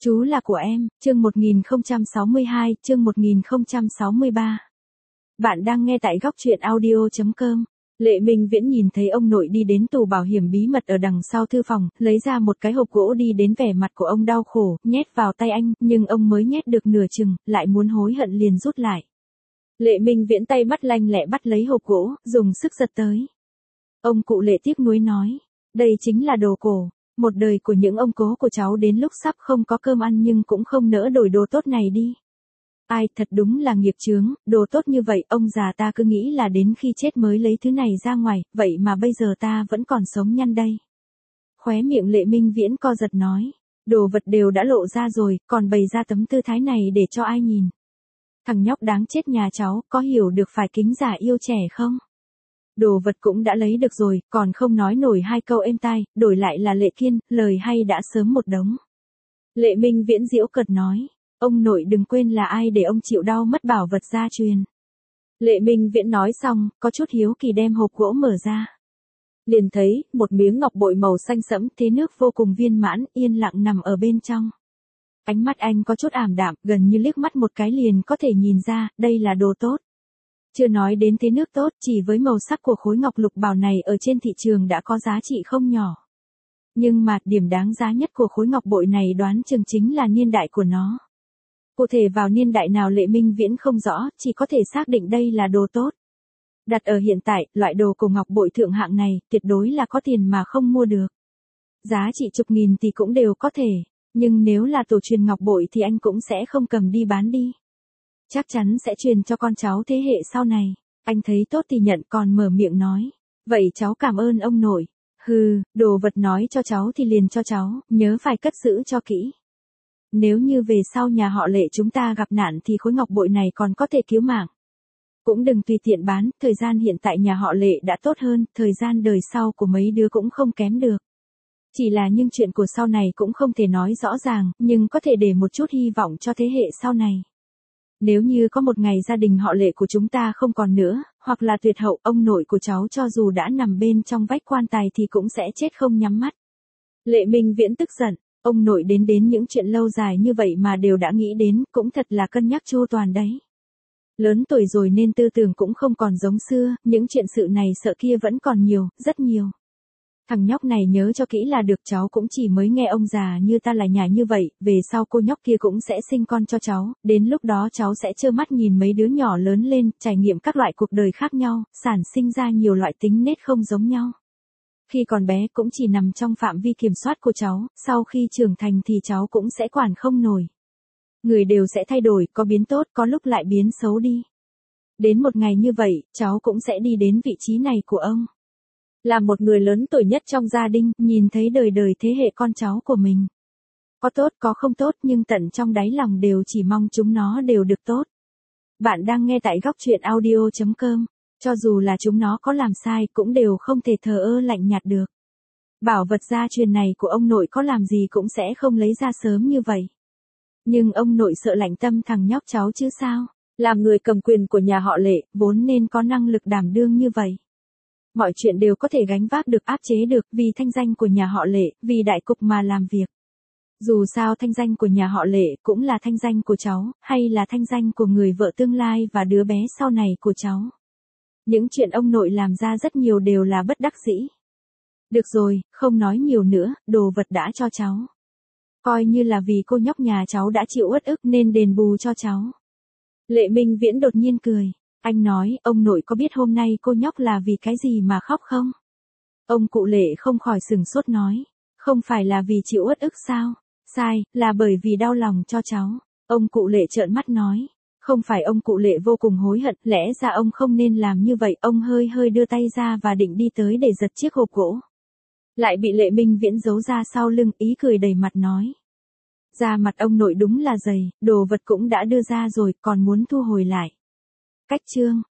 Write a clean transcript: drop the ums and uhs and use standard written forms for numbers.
Chú là của em, chương 1062, chương 1063. Bạn đang nghe tại góc truyện audio.com. Lệ Minh Viễn nhìn thấy ông nội đi đến tủ bảo hiểm bí mật ở đằng sau thư phòng, lấy ra một cái hộp gỗ đi đến, vẻ mặt của ông đau khổ, nhét vào tay anh, nhưng ông mới nhét được nửa chừng, lại muốn hối hận liền rút lại. Lệ Minh Viễn tay mắt lanh lẹ bắt lấy hộp gỗ, dùng sức giật tới. Ông cụ Lệ tiếc nuối nói, đây chính là đồ cổ. Một đời của những ông cố của cháu đến lúc sắp không có cơm ăn nhưng cũng không nỡ đổi đồ tốt này đi. Ai, thật đúng là nghiệp chướng, đồ tốt như vậy ông già ta cứ nghĩ là đến khi chết mới lấy thứ này ra ngoài, vậy mà bây giờ ta vẫn còn sống nhăn đây. Khóe miệng Lệ Minh Viễn co giật nói, đồ vật đều đã lộ ra rồi, còn bày ra tấm tư thái này để cho ai nhìn. Thằng nhóc đáng chết nhà cháu, có hiểu được phải kính già yêu trẻ không? Đồ vật cũng đã lấy được rồi, còn không nói nổi hai câu êm tai, đổi lại là Lệ Kiên, lời hay đã sớm một đống. Lệ Minh Viễn giễu cợt nói, ông nội đừng quên là ai để ông chịu đau mất bảo vật gia truyền. Lệ Minh Viễn nói xong, có chút hiếu kỳ đem hộp gỗ mở ra. Liền thấy, một miếng ngọc bội màu xanh sẫm, thế nước vô cùng viên mãn, yên lặng nằm ở bên trong. Ánh mắt anh có chút ảm đạm, gần như liếc mắt một cái liền có thể nhìn ra, đây là đồ tốt. Chưa nói đến thế nước tốt, chỉ với màu sắc của khối ngọc lục bảo này ở trên thị trường đã có giá trị không nhỏ. Nhưng mà, điểm đáng giá nhất của khối ngọc bội này đoán chừng chính là niên đại của nó. Cụ thể vào niên đại nào Lệ Minh Viễn không rõ, chỉ có thể xác định đây là đồ tốt. Đặt ở hiện tại, loại đồ cổ ngọc bội thượng hạng này, tuyệt đối là có tiền mà không mua được. Giá trị chục nghìn thì cũng đều có thể, nhưng nếu là tổ truyền ngọc bội thì anh cũng sẽ không cầm đi bán đi. Chắc chắn sẽ truyền cho con cháu thế hệ sau này. Anh thấy tốt thì nhận, còn mở miệng nói. Vậy cháu cảm ơn ông nội. Hừ, đồ vật nói cho cháu thì liền cho cháu, nhớ phải cất giữ cho kỹ. Nếu như về sau nhà họ Lệ chúng ta gặp nạn thì khối ngọc bội này còn có thể cứu mạng. Cũng đừng tùy tiện bán, thời gian hiện tại nhà họ Lệ đã tốt hơn, thời gian đời sau của mấy đứa cũng không kém được. Chỉ là những chuyện của sau này cũng không thể nói rõ ràng, nhưng có thể để một chút hy vọng cho thế hệ sau này. Nếu như có một ngày gia đình họ Lệ của chúng ta không còn nữa, hoặc là tuyệt hậu, ông nội của cháu cho dù đã nằm bên trong vách quan tài thì cũng sẽ chết không nhắm mắt. Lệ Minh Viễn tức giận, ông nội đến những chuyện lâu dài như vậy mà đều đã nghĩ đến, cũng thật là cân nhắc chu toàn đấy. Lớn tuổi rồi nên tư tưởng cũng không còn giống xưa, những chuyện sự này sợ kia vẫn còn nhiều, rất nhiều. Thằng nhóc này nhớ cho kỹ là được, cháu cũng chỉ mới nghe ông già như ta là nhà như vậy, về sau cô nhóc kia cũng sẽ sinh con cho cháu, đến lúc đó cháu sẽ trơ mắt nhìn mấy đứa nhỏ lớn lên, trải nghiệm các loại cuộc đời khác nhau, sản sinh ra nhiều loại tính nết không giống nhau. Khi còn bé cũng chỉ nằm trong phạm vi kiểm soát của cháu, sau khi trưởng thành thì cháu cũng sẽ quản không nổi. Người đều sẽ thay đổi, có biến tốt, có lúc lại biến xấu đi. Đến một ngày như vậy, cháu cũng sẽ đi đến vị trí này của ông. Là một người lớn tuổi nhất trong gia đình, nhìn thấy đời đời thế hệ con cháu của mình. Có tốt có không tốt nhưng tận trong đáy lòng đều chỉ mong chúng nó đều được tốt. Bạn đang nghe tại góc truyện audio.com, cho dù là chúng nó có làm sai cũng đều không thể thờ ơ lạnh nhạt được. Bảo vật gia truyền này của ông nội có làm gì cũng sẽ không lấy ra sớm như vậy. Nhưng ông nội sợ lạnh tâm thằng nhóc cháu chứ sao, làm người cầm quyền của nhà họ Lệ, vốn nên có năng lực đảm đương như vậy. Mọi chuyện đều có thể gánh vác được, áp chế được, vì thanh danh của nhà họ Lệ, vì đại cục mà làm việc. Dù sao thanh danh của nhà họ Lệ cũng là thanh danh của cháu, hay là thanh danh của người vợ tương lai và đứa bé sau này của cháu. Những chuyện ông nội làm ra rất nhiều đều là bất đắc dĩ. Được rồi, không nói nhiều nữa, đồ vật đã cho cháu. Coi như là vì cô nhóc nhà cháu đã chịu uất ức nên đền bù cho cháu. Lệ Minh Viễn đột nhiên cười. Anh nói, ông nội có biết hôm nay cô nhóc là vì cái gì mà khóc không? Ông cụ Lệ không khỏi sừng sốt nói. Không phải là vì chịu uất ức sao? Sai, là bởi vì đau lòng cho cháu. Ông cụ Lệ trợn mắt nói. Không phải, ông cụ Lệ vô cùng hối hận, lẽ ra ông không nên làm như vậy. Ông hơi đưa tay ra và định đi tới để giật chiếc hộp gỗ. Lại bị Lệ Minh Viễn giấu ra sau lưng, ý cười đầy mặt nói. Da mặt ông nội đúng là dày, đồ vật cũng đã đưa ra rồi, còn muốn thu hồi lại. Cách chương